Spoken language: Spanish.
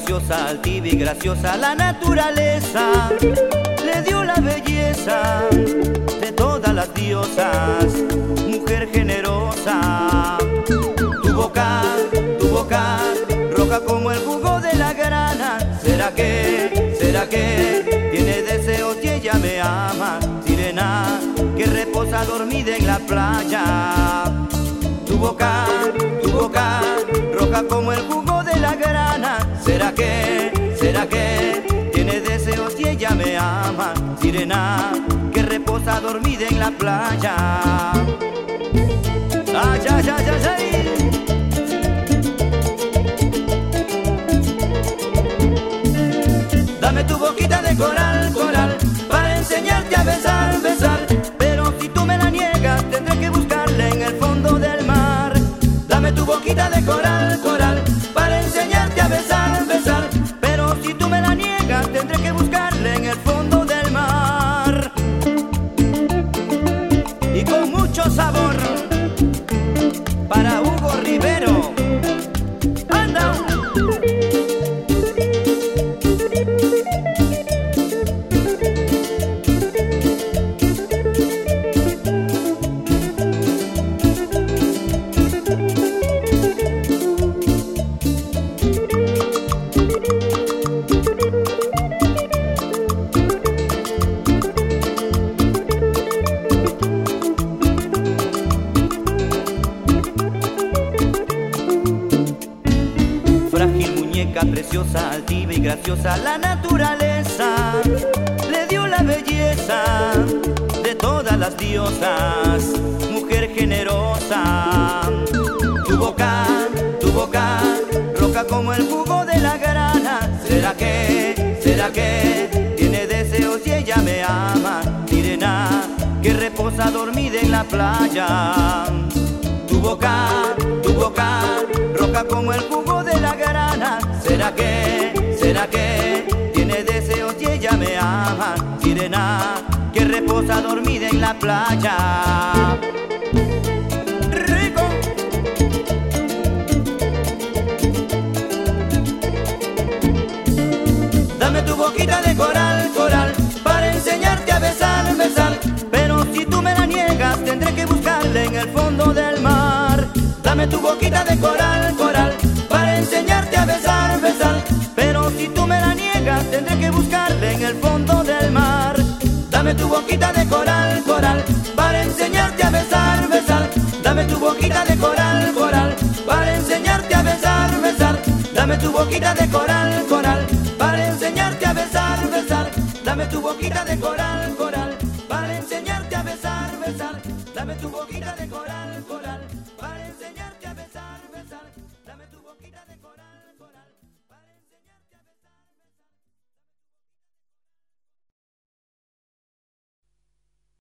preciosa, altiva y graciosa, la naturaleza le dio la belleza de todas las diosas, mujer generosa. Tu boca, roja como el jugo de la grana. ¿Será que tiene deseos y ella me ama? Sirena que reposa dormida en la playa. Tu boca, roja como el jugo de la grana. ¿Será que tiene deseos y ella me ama? Sirena que reposa dormida en la playa. Ay, ay, ay, ay, ay. Dame tu boquita de coral, coral, para enseñarte a besar, besar. Pero si tú me la niegas, tendré que buscarla en el fondo del mar. Dame tu boquita de coral, coral, para enseñarte a besar, besar. Pero si tú me la niegas, tendré que buscarla en el fondo del mar. Y con mucho sabor, para Hugo Rivero. ¡Anda! Frágil muñeca preciosa, altiva y graciosa, la naturaleza le dio la belleza de todas las diosas, mujer generosa. Tu boca, roja como el jugo de la grana. ¿Será que tiene deseos y ella me ama? Sirena que reposa dormida en la playa. Tu boca, roja como el jugo de la grana. ¿Será que tiene deseos y ella me ama? Sirena que reposa dormida en la playa. Rico. Dame tu boquita de coral, coral, para enseñarte a besar, besar. Pero si tú me la niegas, tendré que buscarla en el fondo del mar. Dame tu boquita de coral, coral, para enseñarte a besar, besar. Pero si tú me la niegas, tendré que buscarla en el fondo del mar. Dame tu boquita de coral, coral, para enseñarte a besar, besar. Dame tu boquita de coral, coral, para enseñarte a besar, besar. Dame tu boquita de coral, coral, para enseñarte a besar, besar. Dame tu boquita de coral, coral, para enseñarte a besar, besar. Dame tu boquita de coral.